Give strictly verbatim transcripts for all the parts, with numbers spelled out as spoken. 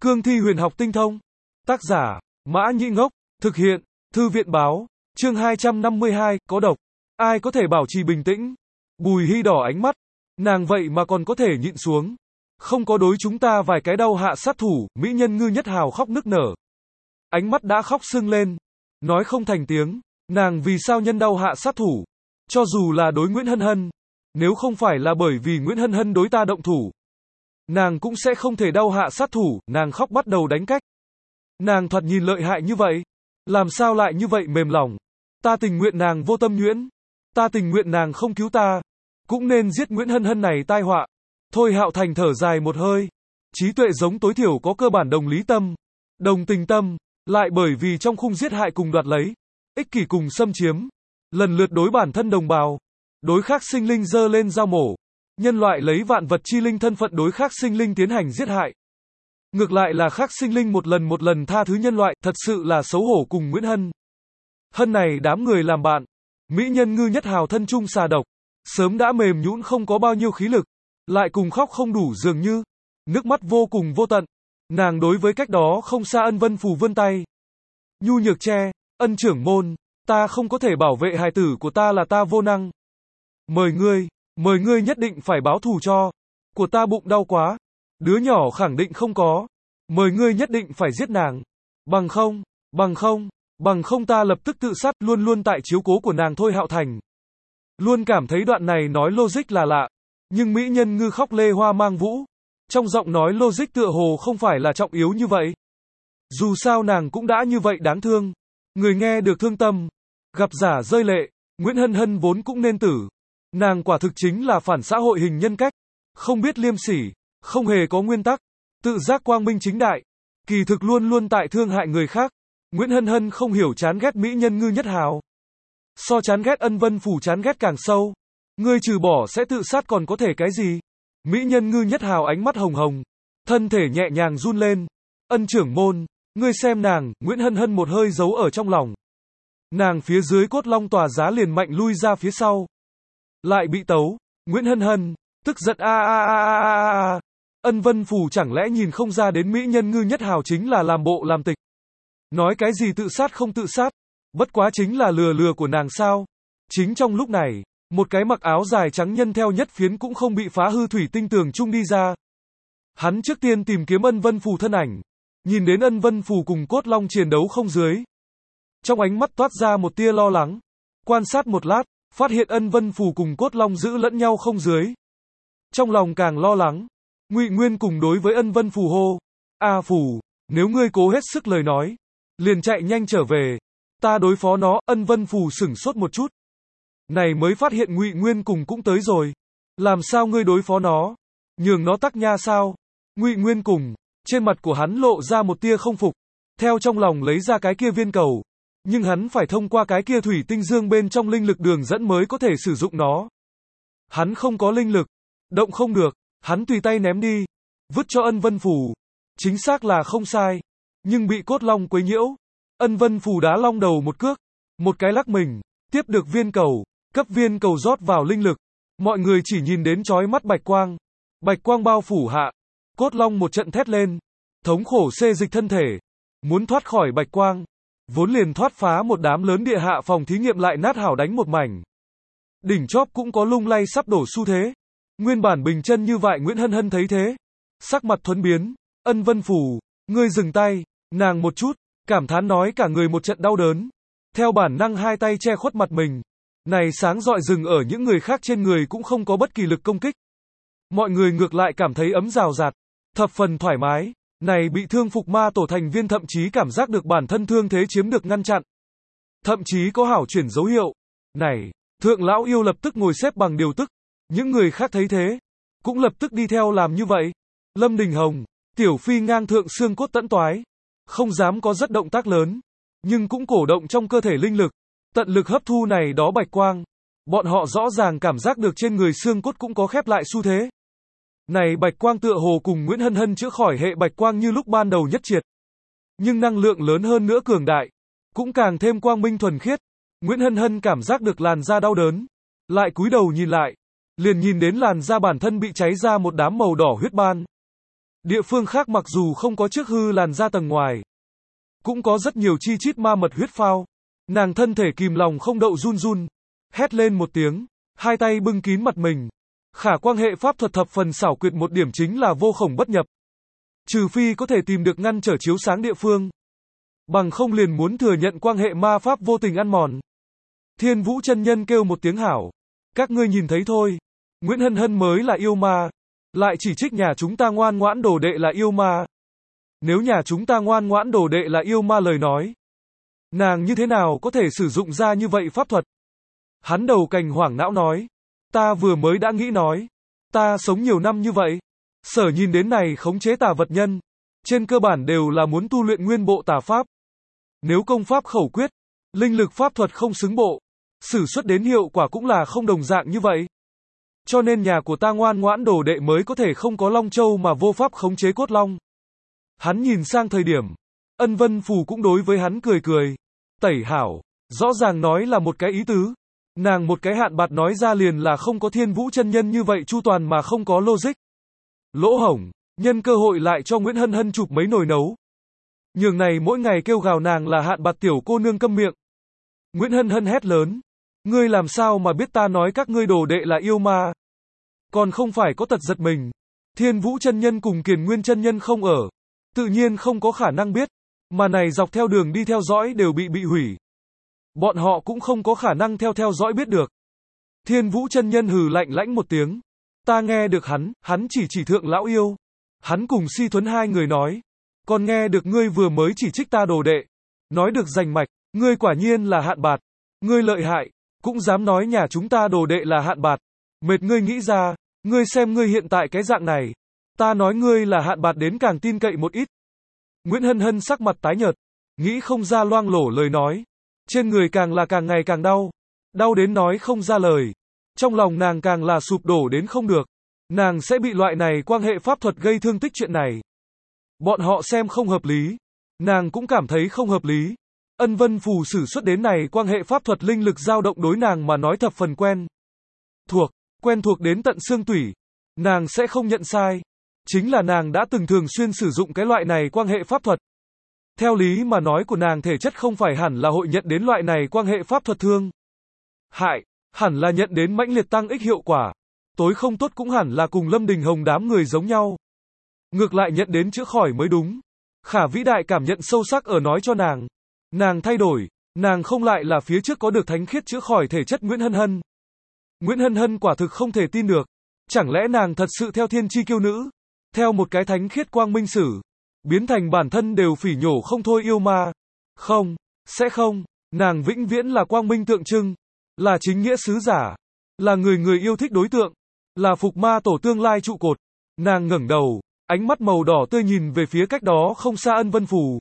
Cương thi huyền học tinh thông. Tác giả, Mã Nhĩ Ngốc. Thực hiện, Thư viện báo. Chương hai trăm năm mươi hai, có độc. Ai có thể bảo trì bình tĩnh? Bùi Hy đỏ ánh mắt. Nàng vậy mà còn có thể nhịn xuống. Không có đối chúng ta vài cái đau hạ sát thủ, mỹ nhân Ngư Nhất Hào khóc nức nở. Ánh mắt đã khóc sưng lên. Nói không thành tiếng. Nàng vì sao nhân đau hạ sát thủ? Cho dù là đối Nguyễn Hân Hân. Nếu không phải là bởi vì Nguyễn Hân Hân đối ta động thủ, nàng cũng sẽ không thể đau hạ sát thủ. Nàng khóc bắt đầu đánh cách. Nàng thoạt nhìn lợi hại như vậy. Làm sao lại như vậy mềm lòng? Ta tình nguyện nàng vô tâm nhuyễn. Ta tình nguyện nàng không cứu ta. Cũng nên giết Nguyễn Hân Hân này tai họa. Thôi Hạo Thành thở dài một hơi. Trí tuệ giống tối thiểu có cơ bản đồng lý tâm, đồng tình tâm, lại bởi vì trong khung giết hại cùng đoạt lấy, ích kỷ cùng xâm chiếm, lần lượt đối bản thân đồng bào, đối khác sinh linh giơ lên dao mổ. Nhân loại lấy vạn vật chi linh thân phận đối khác sinh linh tiến hành giết hại. Ngược lại là khác sinh linh một lần một lần tha thứ nhân loại, thật sự là xấu hổ cùng Nguyễn Hân Hân này đám người làm bạn. Mỹ nhân Ngư Nhất Hào thân chung xà độc, sớm đã mềm nhũn không có bao nhiêu khí lực, lại cùng khóc không đủ dường như, nước mắt vô cùng vô tận. Nàng đối với cách đó không xa Ân Vân Phù vươn tay. Nhu nhược che, Ân trưởng môn, ta không có thể bảo vệ hài tử của ta là ta vô năng. Mời ngươi, mời ngươi nhất định phải báo thù cho. Của ta bụng đau quá. Đứa nhỏ khẳng định không có. Mời ngươi nhất định phải giết nàng. Bằng không, bằng không, bằng không ta lập tức tự sát. Luôn luôn tại chiếu cố của nàng Thôi Hạo Thành. Luôn cảm thấy đoạn này nói logic là lạ. Nhưng mỹ nhân Ngư khóc lê hoa mang vũ. Trong giọng nói logic tựa hồ không phải là trọng yếu như vậy. Dù sao nàng cũng đã như vậy đáng thương. Người nghe được thương tâm. Gặp giả rơi lệ. Nguyễn Hân Hân vốn cũng nên tử. Nàng quả thực chính là phản xã hội hình nhân cách. Không biết liêm sỉ. Không hề có nguyên tắc. Tự giác quang minh chính đại. Kỳ thực luôn luôn tại thương hại người khác. Nguyễn Hân Hân không hiểu chán ghét mỹ nhân Ngư Nhất Hào. So chán ghét Ân Vân Phủ chán ghét càng sâu. Ngươi trừ bỏ sẽ tự sát còn có thể cái gì? Mỹ nhân Ngư Nhất Hào ánh mắt hồng hồng. Thân thể nhẹ nhàng run lên. Ân trưởng môn, ngươi xem nàng. Nguyễn Hân Hân một hơi giấu ở trong lòng. Nàng phía dưới cốt long tòa giá liền mạnh lui ra phía sau. Lại bị tấu. Nguyễn Hân Hân, tức giận a a a a a a. Ân Vân Phủ chẳng lẽ nhìn không ra đến mỹ nhân Ngư Nhất Hào chính là làm bộ làm tịch. Nói cái gì tự sát không tự sát. Bất quá chính là lừa lừa của nàng sao. Chính trong lúc này, một cái mặc áo dài trắng nhân theo nhất phiến cũng không bị phá hư thủy tinh tường chung đi ra. Hắn trước tiên tìm kiếm Ân Vân Phù thân ảnh. Nhìn đến Ân Vân Phù cùng cốt long chiến đấu không dưới. Trong ánh mắt toát ra một tia lo lắng. Quan sát một lát, phát hiện Ân Vân Phù cùng cốt long giữ lẫn nhau không dưới. Trong lòng càng lo lắng. Ngụy Nguyên cùng đối với Ân Vân Phù hô. A Phù, nếu ngươi cố hết sức lời nói, liền chạy nhanh trở về. Ta đối phó nó. Ân Vân Phù sửng sốt một chút. Này mới phát hiện Ngụy Nguyên cùng cũng tới rồi. Làm sao ngươi đối phó nó? Nhường nó tắc nha sao? Ngụy Nguyên cùng, trên mặt của hắn lộ ra một tia không phục. Theo trong lòng lấy ra cái kia viên cầu. Nhưng hắn phải thông qua cái kia thủy tinh dương bên trong linh lực đường dẫn mới có thể sử dụng nó. Hắn không có linh lực. Động không được. Hắn tùy tay ném đi. Vứt cho Ân Vân Phù. Chính xác là không sai. Nhưng bị cốt long quấy nhiễu. Ân Vân Phù đá long đầu một cước. Một cái lắc mình. Tiếp được viên cầu. Cấp viên cầu rót vào linh lực. Mọi người chỉ nhìn đến chói mắt bạch quang. Bạch quang bao phủ hạ. Cốt long một trận thét lên. Thống khổ xê dịch thân thể. Muốn thoát khỏi bạch quang. Vốn liền thoát phá một đám lớn địa hạ phòng thí nghiệm lại nát hảo đánh một mảnh. Đỉnh chóp cũng có lung lay sắp đổ xu thế. Nguyên bản bình chân như vậy Nguyễn Hân Hân thấy thế. Sắc mặt thuấn biến. Ân Vân Phù, ngươi dừng tay. Nàng một chút. Cảm thán nói cả người một trận đau đớn. Theo bản năng hai tay che khuất mặt mình. Này sáng rọi rừng ở những người khác trên người cũng không có bất kỳ lực công kích. Mọi người ngược lại cảm thấy ấm rào rạt. Thập phần thoải mái. Này bị thương phục ma tổ thành viên thậm chí cảm giác được bản thân thương thế chiếm được ngăn chặn. Thậm chí có hảo chuyển dấu hiệu. Này, thượng lão yêu lập tức ngồi xếp bằng điều tức. Những người khác thấy thế. Cũng lập tức đi theo làm như vậy. Lâm Đình Hồng, Tiểu Phi ngang thượng xương cốt tẫn toái. Không dám có rất động tác lớn. Nhưng cũng cổ động trong cơ thể linh lực. Tận lực hấp thu này đó bạch quang. Bọn họ rõ ràng cảm giác được trên người xương cốt cũng có khép lại xu thế. Này bạch quang tựa hồ cùng Nguyễn Hân Hân chữa khỏi hệ bạch quang như lúc ban đầu nhất triệt. Nhưng năng lượng lớn hơn nữa cường đại. Cũng càng thêm quang minh thuần khiết. Nguyễn Hân Hân cảm giác được làn da đau đớn. Lại cúi đầu nhìn lại. Liền nhìn đến làn da bản thân bị cháy ra một đám màu đỏ huyết ban. Địa phương khác mặc dù không có chiếc hư làn da tầng ngoài, cũng có rất nhiều chi chít ma mật huyết phao. Nàng thân thể kìm lòng không đậu run run, hét lên một tiếng, hai tay bưng kín mặt mình. Khả quan hệ pháp thuật thập phần xảo quyệt, một điểm chính là vô khổng bất nhập. Trừ phi có thể tìm được ngăn trở chiếu sáng địa phương, bằng không liền muốn thừa nhận quan hệ ma pháp vô tình ăn mòn. Thiên Vũ chân nhân kêu một tiếng hảo. Các ngươi nhìn thấy thôi, Nguyễn Hân Hân mới là yêu ma, lại chỉ trích nhà chúng ta ngoan ngoãn đồ đệ là yêu ma. Nếu nhà chúng ta ngoan ngoãn đồ đệ là yêu ma lời nói, nàng như thế nào có thể sử dụng ra như vậy pháp thuật? Hắn đầu cành hoảng não nói, ta vừa mới đã nghĩ nói, ta sống nhiều năm như vậy, sở nhìn đến này khống chế tà vật nhân, trên cơ bản đều là muốn tu luyện nguyên bộ tà pháp. Nếu công pháp khẩu quyết, linh lực pháp thuật không xứng bộ, sử xuất đến hiệu quả cũng là không đồng dạng như vậy. Cho nên nhà của ta ngoan ngoãn đồ đệ mới có thể không có Long Châu mà vô pháp khống chế cốt long. Hắn nhìn sang thời điểm, Ân Vân Phù cũng đối với hắn cười cười. Tẩy hảo, rõ ràng nói là một cái ý tứ. Nàng một cái hạn bạt nói ra liền là không có Thiên Vũ chân nhân như vậy chu toàn mà không có logic. Lỗ hổng, nhân cơ hội lại cho Nguyễn Hân Hân chụp mấy nồi nấu. Nhường này mỗi ngày kêu gào nàng là hạn bạt tiểu cô nương câm miệng. Nguyễn Hân Hân hét lớn, ngươi làm sao mà biết ta nói các ngươi đồ đệ là yêu ma? Còn không phải có tật giật mình. Thiên Vũ chân nhân cùng Kiền Nguyên chân nhân không ở, tự nhiên không có khả năng biết, mà này dọc theo đường đi theo dõi đều bị bị hủy. Bọn họ cũng không có khả năng theo theo dõi biết được. Thiên Vũ chân nhân hừ lạnh lãnh một tiếng. Ta nghe được hắn, hắn chỉ chỉ thượng lão yêu. Hắn cùng Si Thuấn hai người nói. Còn nghe được ngươi vừa mới chỉ trích ta đồ đệ. Nói được rành mạch, ngươi quả nhiên là hạn bạt. Ngươi lợi hại, cũng dám nói nhà chúng ta đồ đệ là hạn bạt. Mệt ngươi nghĩ ra, ngươi xem ngươi hiện tại cái dạng này. Ta nói ngươi là hạn bạt đến càng tin cậy một ít. Nguyễn Hân Hân sắc mặt tái nhợt, nghĩ không ra loang lổ lời nói. Trên người càng là càng ngày càng đau, đau đến nói không ra lời. Trong lòng nàng càng là sụp đổ đến không được. Nàng sẽ bị loại này quan hệ pháp thuật gây thương tích chuyện này. Bọn họ xem không hợp lý, nàng cũng cảm thấy không hợp lý. Ân Vân Phù sử xuất đến này quan hệ pháp thuật linh lực dao động đối nàng mà nói thập phần quen thuộc, quen thuộc đến tận xương tủy. Nàng sẽ không nhận sai, chính là nàng đã từng thường xuyên sử dụng cái loại này quan hệ pháp thuật. Theo lý mà nói của nàng thể chất không phải hẳn là hội nhận đến loại này quan hệ pháp thuật thương hại, hẳn là nhận đến mãnh liệt tăng ích hiệu quả. Tối không tốt cũng hẳn là cùng Lâm Đình Hồng đám người giống nhau. Ngược lại nhận đến chữa khỏi mới đúng. Khả vĩ đại cảm nhận sâu sắc ở nói cho nàng. Nàng thay đổi, nàng không lại là phía trước có được thánh khiết chữa khỏi thể chất Nguyễn Hân Hân. Nguyễn Hân Hân quả thực không thể tin được. Chẳng lẽ nàng thật sự theo thiên chi kiêu nữ, theo một cái thánh khiết quang minh sử, biến thành bản thân đều phỉ nhổ không thôi yêu ma? Không, sẽ không, nàng vĩnh viễn là quang minh tượng trưng, là chính nghĩa sứ giả, là người người yêu thích đối tượng, là phục ma tổ tương lai trụ cột. Nàng ngẩng đầu, ánh mắt màu đỏ tươi nhìn về phía cách đó không xa Ân Vân Phù.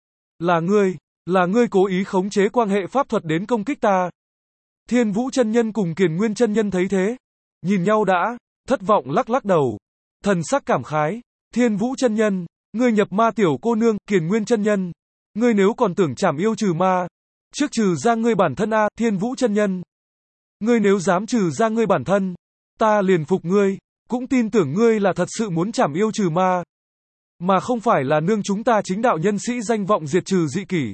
Là ngươi, là ngươi cố ý khống chế quan hệ pháp thuật đến công kích ta. Thiên Vũ chân nhân cùng Kiền Nguyên chân nhân thấy thế, nhìn nhau đã, thất vọng lắc lắc đầu, thần sắc cảm khái. Thiên Vũ chân nhân, ngươi nhập ma tiểu cô nương. Kiền Nguyên chân nhân, ngươi nếu còn tưởng trảm yêu trừ ma, trước trừ ra ngươi bản thân a. Thiên Vũ chân nhân, ngươi nếu dám trừ ra ngươi bản thân, ta liền phục ngươi, cũng tin tưởng ngươi là thật sự muốn trảm yêu trừ ma, mà không phải là nương chúng ta chính đạo nhân sĩ danh vọng diệt trừ dị kỷ,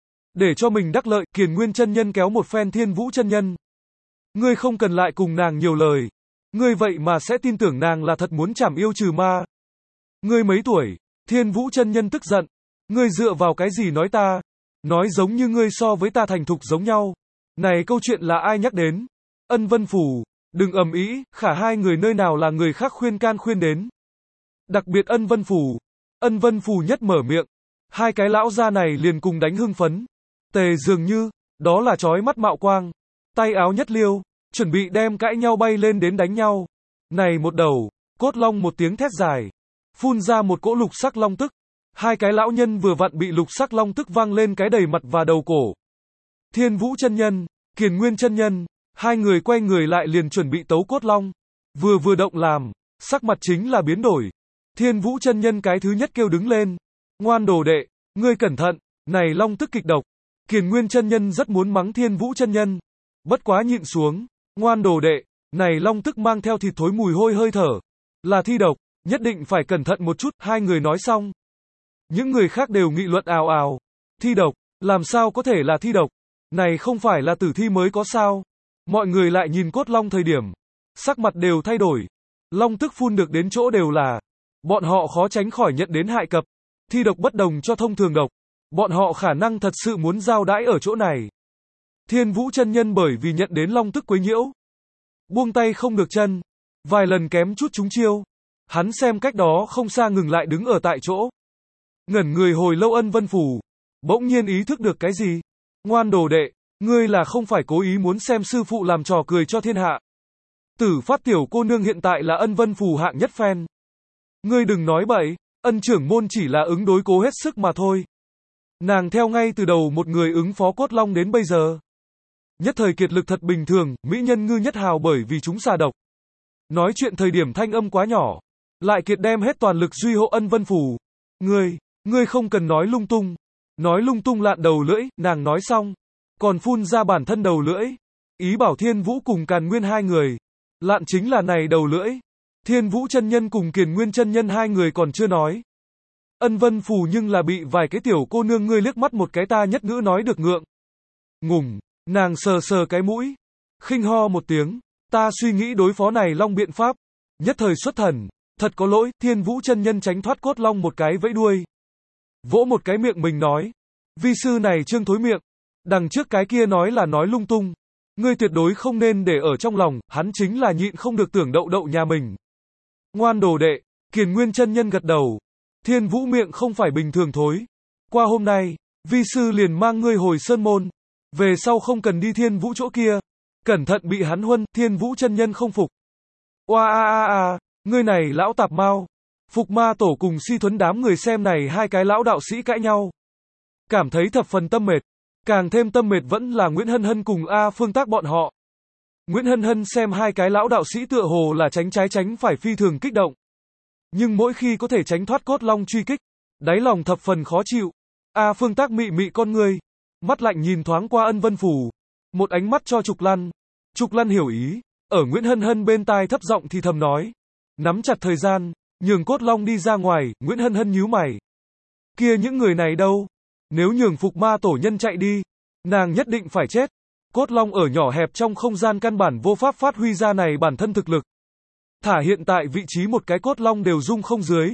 để cho mình đắc lợi. Kiền Nguyên chân nhân kéo một phen Thiên Vũ chân nhân. Ngươi không cần lại cùng nàng nhiều lời, ngươi vậy mà sẽ tin tưởng nàng là thật muốn trảm yêu trừ ma. Ngươi mấy tuổi? Thiên Vũ chân nhân tức giận. Ngươi dựa vào cái gì nói ta? Nói giống như ngươi so với ta thành thục giống nhau. Này câu chuyện là ai nhắc đến? Ân Vân Phù, đừng ầm ĩ, khả hai người nơi nào là người khác khuyên can khuyên đến. Đặc biệt Ân Vân Phù. Ân Vân Phù nhất mở miệng, hai cái lão gia này liền cùng đánh hưng phấn. Tề dường như, đó là chói mắt mạo quang, tay áo nhất liêu, chuẩn bị đem cãi nhau bay lên đến đánh nhau. Này một đầu, cốt long một tiếng thét dài, phun ra một cỗ lục sắc long tức. Hai cái lão nhân vừa vặn bị lục sắc long tức vang lên cái đầy mặt và đầu cổ. Thiên Vũ chân nhân, Kiền Nguyên chân nhân, hai người quay người lại liền chuẩn bị tấu cốt long. Vừa vừa động làm, sắc mặt chính là biến đổi. Thiên Vũ chân nhân cái thứ nhất kêu đứng lên. Ngoan đồ đệ, ngươi cẩn thận, này long tức kịch độc. Kiền Nguyên chân nhân rất muốn mắng Thiên Vũ chân nhân, bất quá nhịn xuống. Ngoan đồ đệ, này long tức mang theo thịt thối mùi hôi hơi thở, là thi độc. Nhất định phải cẩn thận một chút, hai người nói xong. Những người khác đều nghị luận ào ào. Thi độc, làm sao có thể là thi độc? Này không phải là tử thi mới có sao? Mọi người lại nhìn cốt long thời điểm. Sắc mặt đều thay đổi. Long tức phun được đến chỗ đều là. Bọn họ khó tránh khỏi nhận đến hại cập. Thi độc bất đồng cho thông thường độc. Bọn họ khả năng thật sự muốn giao đãi ở chỗ này. Thiên Vũ chân nhân bởi vì nhận đến long tức quấy nhiễu. Buông tay không được chân. Vài lần kém chút trúng chiêu. Hắn xem cách đó không xa ngừng lại đứng ở tại chỗ. Ngẩn người hồi lâu Ân Vân Phù. Bỗng nhiên ý thức được cái gì? Ngoan đồ đệ, ngươi là không phải cố ý muốn xem sư phụ làm trò cười cho thiên hạ. Tử Phát tiểu cô nương hiện tại là Ân Vân Phù hạng nhất fan. Ngươi đừng nói bậy, Ân trưởng môn chỉ là ứng đối cố hết sức mà thôi. Nàng theo ngay từ đầu một người ứng phó cốt long đến bây giờ. Nhất thời kiệt lực thật bình thường, mỹ nhân ngư nhất hào bởi vì chúng xà độc. Nói chuyện thời điểm thanh âm quá nhỏ. Lại kiệt đem hết toàn lực duy hộ Ân Vân Phù. Ngươi, ngươi không cần nói lung tung. Nói lung tung lạn đầu lưỡi, nàng nói xong. Còn phun ra bản thân đầu lưỡi. Ý bảo Thiên Vũ cùng Càn Nguyên hai người. Lạn chính là này đầu lưỡi. Thiên Vũ chân nhân cùng Kiền Nguyên chân nhân hai người còn chưa nói. Ân Vân Phù nhưng là bị vài cái tiểu cô nương ngươi liếc mắt một cái ta nhất ngữ nói được ngượng. Ngùng, nàng sờ sờ cái mũi. Khinh ho một tiếng. Ta suy nghĩ đối phó này long biện pháp. Nhất thời xuất thần. Thật có lỗi, Thiên Vũ chân nhân tránh thoát cốt long một cái vẫy đuôi. Vỗ một cái miệng mình nói. Vi sư này trương thối miệng. Đằng trước cái kia nói là nói lung tung. Ngươi tuyệt đối không nên để ở trong lòng, hắn chính là nhịn không được tưởng đậu đậu nhà mình. Ngoan đồ đệ, Kiền Nguyên chân nhân gật đầu. Thiên Vũ miệng không phải bình thường thối. Qua hôm nay, vi sư liền mang ngươi hồi sơn môn. Về sau không cần đi Thiên Vũ chỗ kia. Cẩn thận bị hắn huân, Thiên Vũ chân nhân không phục. Oa a a a, ngươi này lão tạp mau. Phục Ma tổ cùng Si Thuấn đám người xem này hai cái lão đạo sĩ cãi nhau. Cảm thấy thập phần tâm mệt. Càng thêm tâm mệt vẫn là Nguyễn Hân Hân cùng A Phương Tác bọn họ. Nguyễn Hân Hân xem hai cái lão đạo sĩ tựa hồ là tránh trái tránh phải phi thường kích động. Nhưng mỗi khi có thể tránh thoát cốt long truy kích, đáy lòng thập phần khó chịu. A Phương Tác mị mị con người, mắt lạnh nhìn thoáng qua Ân Vân Phù, một ánh mắt cho Trục Lăn. Trục Lăn hiểu ý, ở Nguyễn Hân Hân bên tai thấp giọng thì thầm nói, nắm chặt thời gian, nhường cốt long đi ra ngoài. Nguyễn Hân Hân nhíu mày. Kia những người này đâu? Nếu nhường Phục Ma tổ nhân chạy đi, nàng nhất định phải chết. Cốt long ở nhỏ hẹp trong không gian căn bản vô pháp phát huy ra này bản thân thực lực. Thả hiện tại vị trí một cái cốt long đều dung không dưới.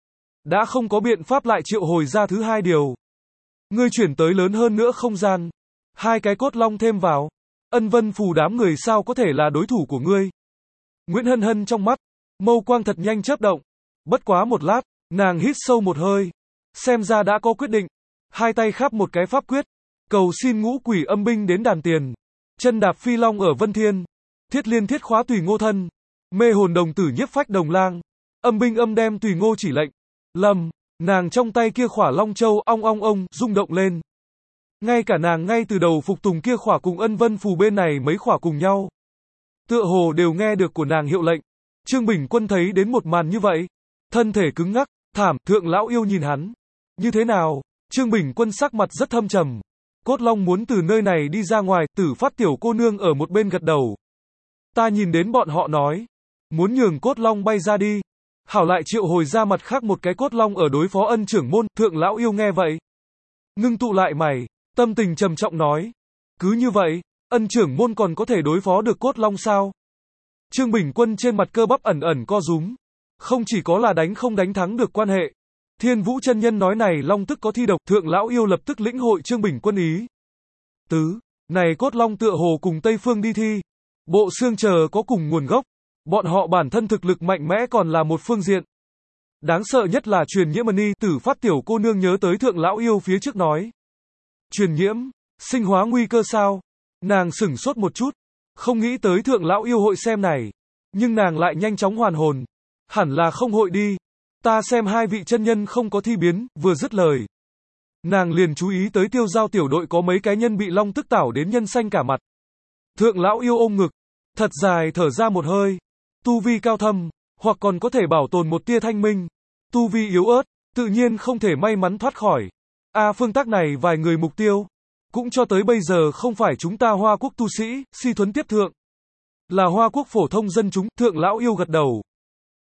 Đã không có biện pháp lại triệu hồi ra thứ hai điều. Ngươi chuyển tới lớn hơn nữa không gian. Hai cái cốt long thêm vào. Ân Vân Phù đám người sao có thể là đối thủ của ngươi. Nguyễn Hân Hân trong mắt, mâu quang thật nhanh chớp động. Bất quá một lát, nàng hít sâu một hơi. Xem ra đã có quyết định. Hai tay khắp một cái pháp quyết. Cầu xin ngũ quỷ âm binh đến đàn tiền. Chân đạp phi long ở Vân Thiên. Thiết liên thiết khóa tùy ngô thân. Mê hồn đồng tử nhiếp phách đồng lang. Âm binh âm đem tùy ngô chỉ lệnh. Lâm, nàng trong tay kia khỏa long châu ong ong ong rung động lên. Ngay cả nàng ngay từ đầu phục tùng kia khỏa cùng Ân Vân Phù bên này mấy khỏa cùng nhau. Tựa hồ đều nghe được của nàng hiệu lệnh. Trương Bình Quân thấy đến một màn như vậy. Thân thể cứng ngắc, thảm, thượng lão yêu nhìn hắn. Như thế nào? Trương Bình Quân sắc mặt rất thâm trầm. Cốt long muốn từ nơi này đi ra ngoài, Tử Phát tiểu cô nương ở một bên gật đầu. Ta nhìn đến bọn họ nói. Muốn nhường cốt long bay ra đi. Hảo lại triệu hồi ra mặt khác một cái cốt long ở đối phó Ân trưởng môn, thượng lão yêu nghe vậy. Ngưng tụ lại mày, tâm tình trầm trọng nói. Cứ như vậy, Ân trưởng môn còn có thể đối phó được cốt long sao? Trương Bình Quân trên mặt cơ bắp ẩn ẩn co rúm. Không chỉ có là đánh không đánh thắng được quan hệ. Thiên Vũ chân nhân nói này long tức có thi độc, thượng lão yêu lập tức lĩnh hội Trương Bình Quân ý. Tứ, này cốt long tựa hồ cùng Tây Phương đi thi. Bộ xương chờ có cùng nguồn gốc. Bọn họ bản thân thực lực mạnh mẽ còn là một phương diện. Đáng sợ nhất là truyền nhiễm ni, Tử Phát tiểu cô nương nhớ tới thượng lão yêu phía trước nói. Truyền nhiễm, sinh hóa nguy cơ sao? Nàng sửng sốt một chút. Không nghĩ tới thượng lão yêu hội xem này. Nhưng nàng lại nhanh chóng hoàn hồn. Hẳn là không hội đi. Ta xem hai vị chân nhân không có thi biến, vừa dứt lời. Nàng liền chú ý tới Tiêu Giao tiểu đội có mấy cái nhân bị long tức tảo đến nhân xanh cả mặt. Thượng lão yêu ôm ngực. Thật dài thở ra một hơi. Tu vi cao thâm, hoặc còn có thể bảo tồn một tia thanh minh. Tu vi yếu ớt, tự nhiên không thể may mắn thoát khỏi. A Phương Tác này vài người mục tiêu. Cũng cho tới bây giờ không phải chúng ta Hoa Quốc tu sĩ, Si Thuấn tiếp thượng. Là Hoa Quốc phổ thông dân chúng, thượng lão yêu gật đầu.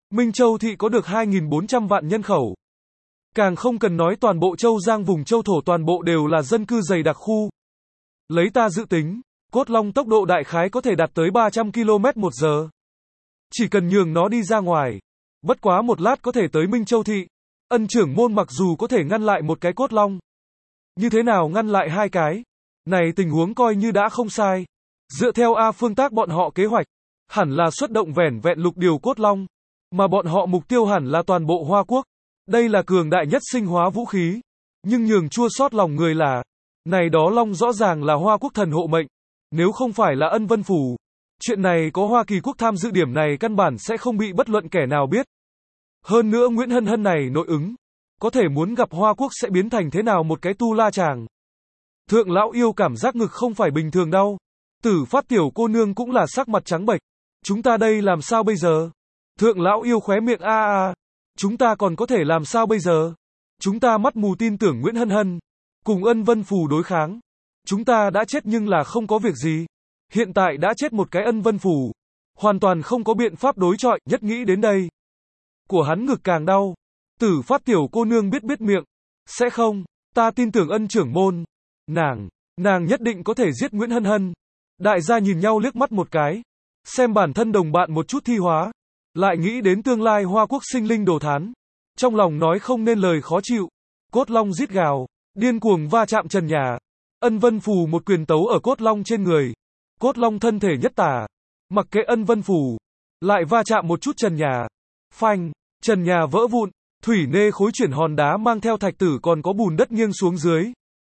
Minh Châu thị có được hai nghìn bốn trăm vạn nhân khẩu. Càng không cần nói toàn bộ Châu Giang vùng Châu Thổ toàn bộ đều là dân cư dày đặc khu. Lấy ta dự tính, cốt long tốc độ đại khái có thể đạt tới ba trăm ki lô mét một giờ. Chỉ cần nhường nó đi ra ngoài, bất quá một lát có thể tới Minh Châu thị. Ân trưởng môn mặc dù có thể ngăn lại một cái cốt long, như thế nào ngăn lại hai cái? Này tình huống coi như đã không sai. Dựa theo A Phương Tác bọn họ kế hoạch, hẳn là xuất động vẻn vẹn lục điều cốt long, mà bọn họ mục tiêu hẳn là toàn bộ Hoa Quốc. Đây là cường đại nhất sinh hóa vũ khí. Nhưng nhường chua xót lòng người là, này đó long rõ ràng là Hoa Quốc thần hộ mệnh. Nếu không phải là Ân Vân Phủ, chuyện này có Hoa Kỳ quốc tham dự điểm này căn bản sẽ không bị bất luận kẻ nào biết. Hơn nữa Nguyễn Hân Hân này nội ứng, có thể muốn gặp Hoa Quốc sẽ biến thành thế nào một cái tu la chàng. Thượng lão yêu cảm giác ngực không phải bình thường đâu. Tử Phát tiểu cô nương cũng là sắc mặt trắng bệch. Chúng ta đây làm sao bây giờ? Thượng lão yêu khóe miệng a a. Chúng ta còn có thể làm sao bây giờ? Chúng ta mắt mù tin tưởng Nguyễn Hân Hân, cùng Ân Vân Phù đối kháng. Chúng ta đã chết nhưng là không có việc gì. Hiện tại đã chết một cái Ân Vân Phù, hoàn toàn không có biện pháp đối chọi, nhất nghĩ đến đây. Của hắn ngực càng đau. Tử Phát tiểu cô nương biết biết miệng. Sẽ không, ta tin tưởng Ân trưởng môn. Nàng, nàng nhất định có thể giết Nguyễn Hân Hân. Đại gia nhìn nhau liếc mắt một cái. Xem bản thân đồng bạn một chút thi hóa. Lại nghĩ đến tương lai Hoa Quốc sinh linh đồ thán. Trong lòng nói không nên lời khó chịu. Cốt long rít gào, điên cuồng va chạm trần nhà. Ân Vân Phù một quyền tấu ở cốt long trên người. Cốt long thân thể nhất tả. Mặc kệ Ân Vân Phù, lại va chạm một chút trần nhà. Phanh, trần nhà vỡ vụn. Thủy nê khối chuyển hòn đá mang theo thạch tử còn có bùn đất nghiêng xuống dưới.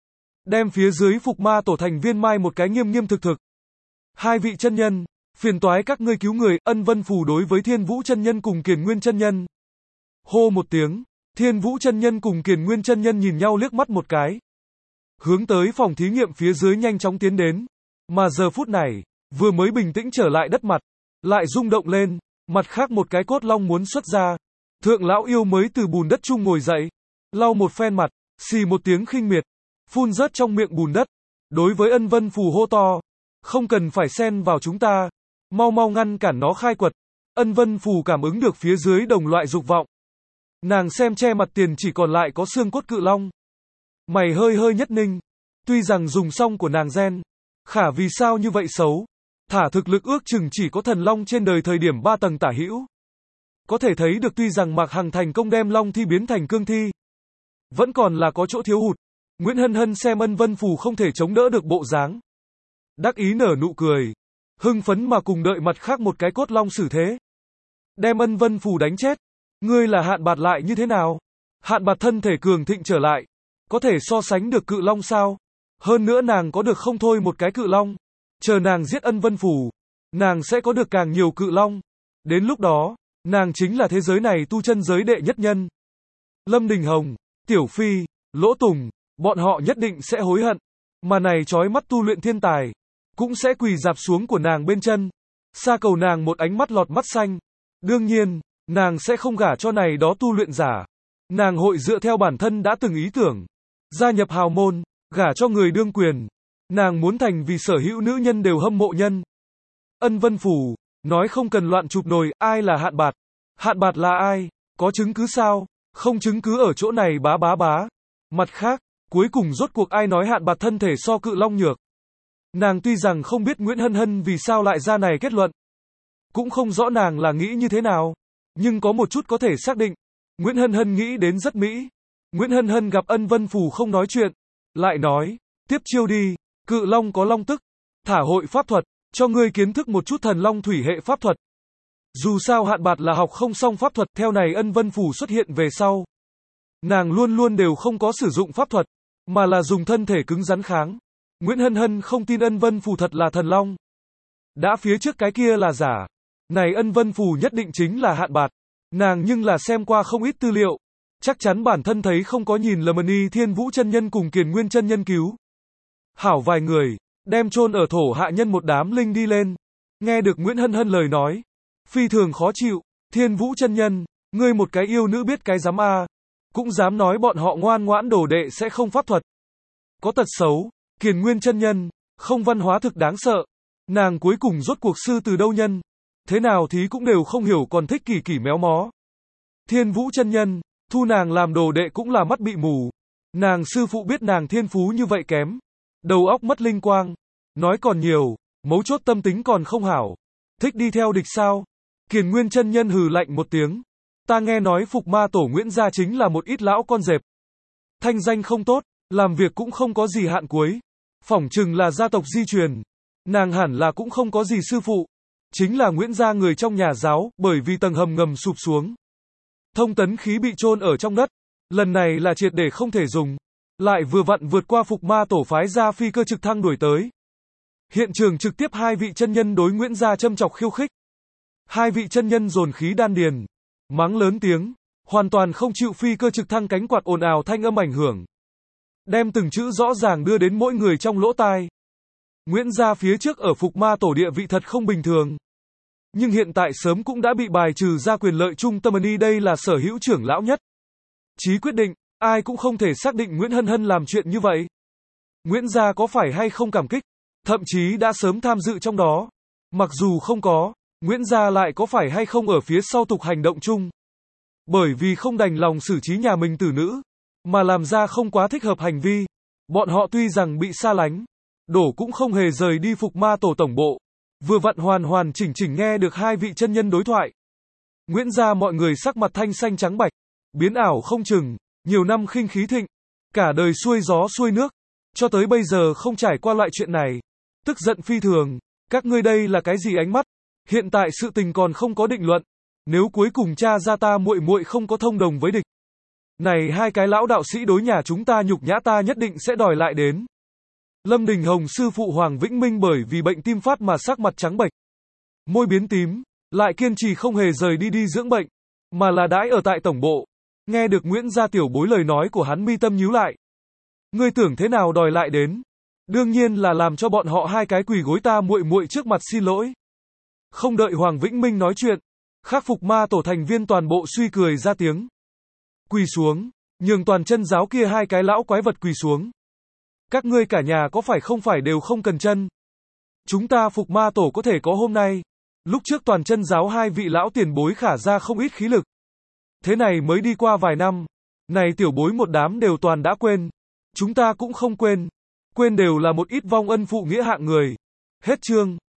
Đem phía dưới phục ma tổ thành viên mai một cái nghiêm nghiêm thực thực. Hai vị chân nhân, phiền toái các ngươi cứu người. Ân Vân Phù đối với Thiên Vũ chân nhân cùng Kiền Nguyên chân nhân. Hô một tiếng, Thiên Vũ chân nhân cùng Kiền Nguyên chân nhân nhìn nhau liếc mắt một cái. Hướng tới phòng thí nghiệm phía dưới nhanh chóng tiến đến. Mà giờ phút này, vừa mới bình tĩnh trở lại đất mặt, lại rung động lên, mặt khác một cái cốt long muốn xuất ra. Thượng lão yêu mới từ bùn đất chung ngồi dậy, lau một phen mặt, xì một tiếng khinh miệt, phun rớt trong miệng bùn đất. Đối với Ân Vân Phù hô to, không cần phải xen vào chúng ta, mau mau ngăn cản nó khai quật. Ân Vân Phù cảm ứng được phía dưới đồng loại dục vọng. Nàng xem che mặt tiền chỉ còn lại có xương cốt cự long. Mày hơi hơi nhất ninh, tuy rằng dùng xong của nàng gen, khả vì sao như vậy xấu, thả thực lực ước chừng chỉ có thần long trên đời thời điểm ba tầng tả hữu. Có thể thấy được tuy rằng Mạc Hằng thành công đem long thi biến thành cương thi, vẫn còn là có chỗ thiếu hụt. Nguyễn Hân Hân xem Ân Vân Phù không thể chống đỡ được bộ dáng, đắc ý nở nụ cười, hưng phấn mà cùng đợi mặt khác một cái cốt long xử thế. Đem Ân Vân Phù đánh chết. Ngươi là Hạn Bạt lại như thế nào? Hạn Bạt thân thể cường thịnh trở lại, có thể so sánh được cự long sao? Hơn nữa nàng có được không thôi một cái cự long. Chờ nàng giết Ân Vân Phù, nàng sẽ có được càng nhiều cự long. Đến lúc đó, nàng chính là thế giới này tu chân giới đệ nhất nhân. Lâm Đình Hồng, Tiểu Phi, Lỗ Tùng, bọn họ nhất định sẽ hối hận. Mà này chói mắt tu luyện thiên tài, cũng sẽ quỳ dạp xuống của nàng bên chân. Sa cầu nàng một ánh mắt lọt mắt xanh. Đương nhiên, nàng sẽ không gả cho này đó tu luyện giả. Nàng hội dựa theo bản thân đã từng ý tưởng, gia nhập hào môn, gả cho người đương quyền. Nàng muốn thành vì sở hữu nữ nhân đều hâm mộ nhân. Ân Vân Phù, nói không cần loạn chụp nồi, ai là Hạn Bạt? Hạn Bạt là ai? Có chứng cứ sao? Không chứng cứ ở chỗ này bá bá bá. Mặt khác, cuối cùng rốt cuộc ai nói Hạn Bạt thân thể so cự long nhược? Nàng tuy rằng không biết Nguyễn Hân Hân vì sao lại ra này kết luận, cũng không rõ nàng là nghĩ như thế nào, nhưng có một chút có thể xác định, Nguyễn Hân Hân nghĩ đến rất mỹ. Nguyễn Hân Hân gặp Ân Vân Phù không nói chuyện, lại nói, tiếp chiêu đi, cự long có long tức, thả hội pháp thuật, cho ngươi kiến thức một chút thần long thủy hệ pháp thuật. Dù sao Hạn Bạt là học không xong pháp thuật, theo này Ân Vân Phù xuất hiện về sau, nàng luôn luôn đều không có sử dụng pháp thuật, mà là dùng thân thể cứng rắn kháng. Nguyễn Hân Hân không tin Ân Vân Phù thật là thần long. Đã phía trước cái kia là giả. Này Ân Vân Phù nhất định chính là Hạn Bạt. Nàng nhưng là xem qua không ít tư liệu, chắc chắn bản thân thấy không có nhìn lầm y Thiên Vũ chân nhân cùng Kiền Nguyên chân nhân cứu. Hảo vài người, đem chôn ở thổ hạ nhân một đám linh đi lên. Nghe được Nguyễn Hân Hân lời nói, phi thường khó chịu. Thiên Vũ chân nhân, ngươi một cái yêu nữ biết cái dám a, cũng dám nói bọn họ ngoan ngoãn đồ đệ sẽ không pháp thuật. Có tật xấu. Kiền Nguyên chân nhân, không văn hóa thực đáng sợ. Nàng cuối cùng rốt cuộc sư từ đâu nhân? thế nào thì cũng đều không hiểu còn thích kỳ kỳ méo mó. Thiên Vũ chân nhân, thu nàng làm đồ đệ cũng là mắt bị mù. Nàng sư phụ biết nàng thiên phú như vậy kém, đầu óc mất linh quang, nói còn nhiều, mấu chốt tâm tính còn không hảo. Thích đi theo địch sao? Kiền Nguyên chân nhân hừ lạnh một tiếng. Ta nghe nói Phục Ma Tổ Nguyễn gia chính là một ít lão con dẹp. Thanh danh không tốt, làm việc cũng không có gì hạn cuối. Phỏng chừng là gia tộc di truyền. Nàng hẳn là cũng không có gì sư phụ. Chính là Nguyễn gia người trong nhà giáo, bởi vì tầng hầm ngầm sụp xuống. Thông tấn khí bị chôn ở trong đất. Lần này là triệt để không thể dùng. Lại vừa vặn vượt qua Phục Ma Tổ phái ra phi cơ trực thăng đuổi tới. Hiện trường trực tiếp hai vị chân nhân đối Nguyễn gia châm chọc khiêu khích. Hai vị chân nhân dồn khí đan điền, mắng lớn tiếng, hoàn toàn không chịu phi cơ trực thăng cánh quạt ồn ào thanh âm ảnh hưởng. Đem từng chữ rõ ràng đưa đến mỗi người trong lỗ tai. Nguyễn gia phía trước ở Phục Ma Tổ địa vị thật không bình thường. Nhưng hiện tại sớm cũng đã bị bài trừ ra quyền lợi trung tâm ân y, đây là sở hữu trưởng lão nhất. Chí quyết định, ai cũng không thể xác định Nguyễn Hân Hân làm chuyện như vậy. Nguyễn gia có phải hay không cảm kích, thậm chí đã sớm tham dự trong đó. Mặc dù không có, Nguyễn gia lại có phải hay không ở phía sau tục hành động chung. Bởi vì không đành lòng xử trí nhà mình tử nữ, mà làm ra không quá thích hợp hành vi. Bọn họ tuy rằng bị xa lánh, đổ cũng không hề rời đi Phục Ma Tổ tổng bộ. Vừa vặn hoàn hoàn chỉnh chỉnh nghe được hai vị chân nhân đối thoại. Nguyễn gia mọi người sắc mặt thanh xanh trắng bạch, biến ảo không chừng, nhiều năm khinh khí thịnh, cả đời xuôi gió xuôi nước, cho tới bây giờ không trải qua loại chuyện này. Tức giận phi thường, các ngươi đây là cái gì ánh mắt? Hiện tại sự tình còn không có định luận, nếu cuối cùng cha ra ta muội muội không có thông đồng với địch. Này hai cái lão đạo sĩ đối nhà chúng ta nhục nhã ta nhất định sẽ đòi lại đến. Lâm Đình Hồng sư phụ Hoàng Vĩnh Minh bởi vì bệnh tim phát mà sắc mặt trắng bệch, môi biến tím, lại kiên trì không hề rời đi đi dưỡng bệnh, mà là đãi ở tại tổng bộ. Nghe được Nguyễn gia tiểu bối lời nói của hắn mi tâm nhíu lại. Ngươi tưởng thế nào đòi lại đến? Đương nhiên là làm cho bọn họ hai cái quỳ gối ta muội muội trước mặt xin lỗi. Không đợi Hoàng Vĩnh Minh nói chuyện, Khắc Phục Ma Tổ thành viên toàn bộ suy cười ra tiếng. Quỳ xuống, nhường toàn chân giáo kia hai cái lão quái vật quỳ xuống. Các ngươi cả nhà có phải không phải đều không cần chân? Chúng ta Phục Ma Tổ có thể có hôm nay. Lúc trước toàn chân giáo hai vị lão tiền bối khả ra không ít khí lực. Thế này mới đi qua vài năm, này tiểu bối một đám đều toàn đã quên. Chúng ta cũng không quên. Quên đều là một ít vong ân phụ nghĩa hạng người. Hết chương.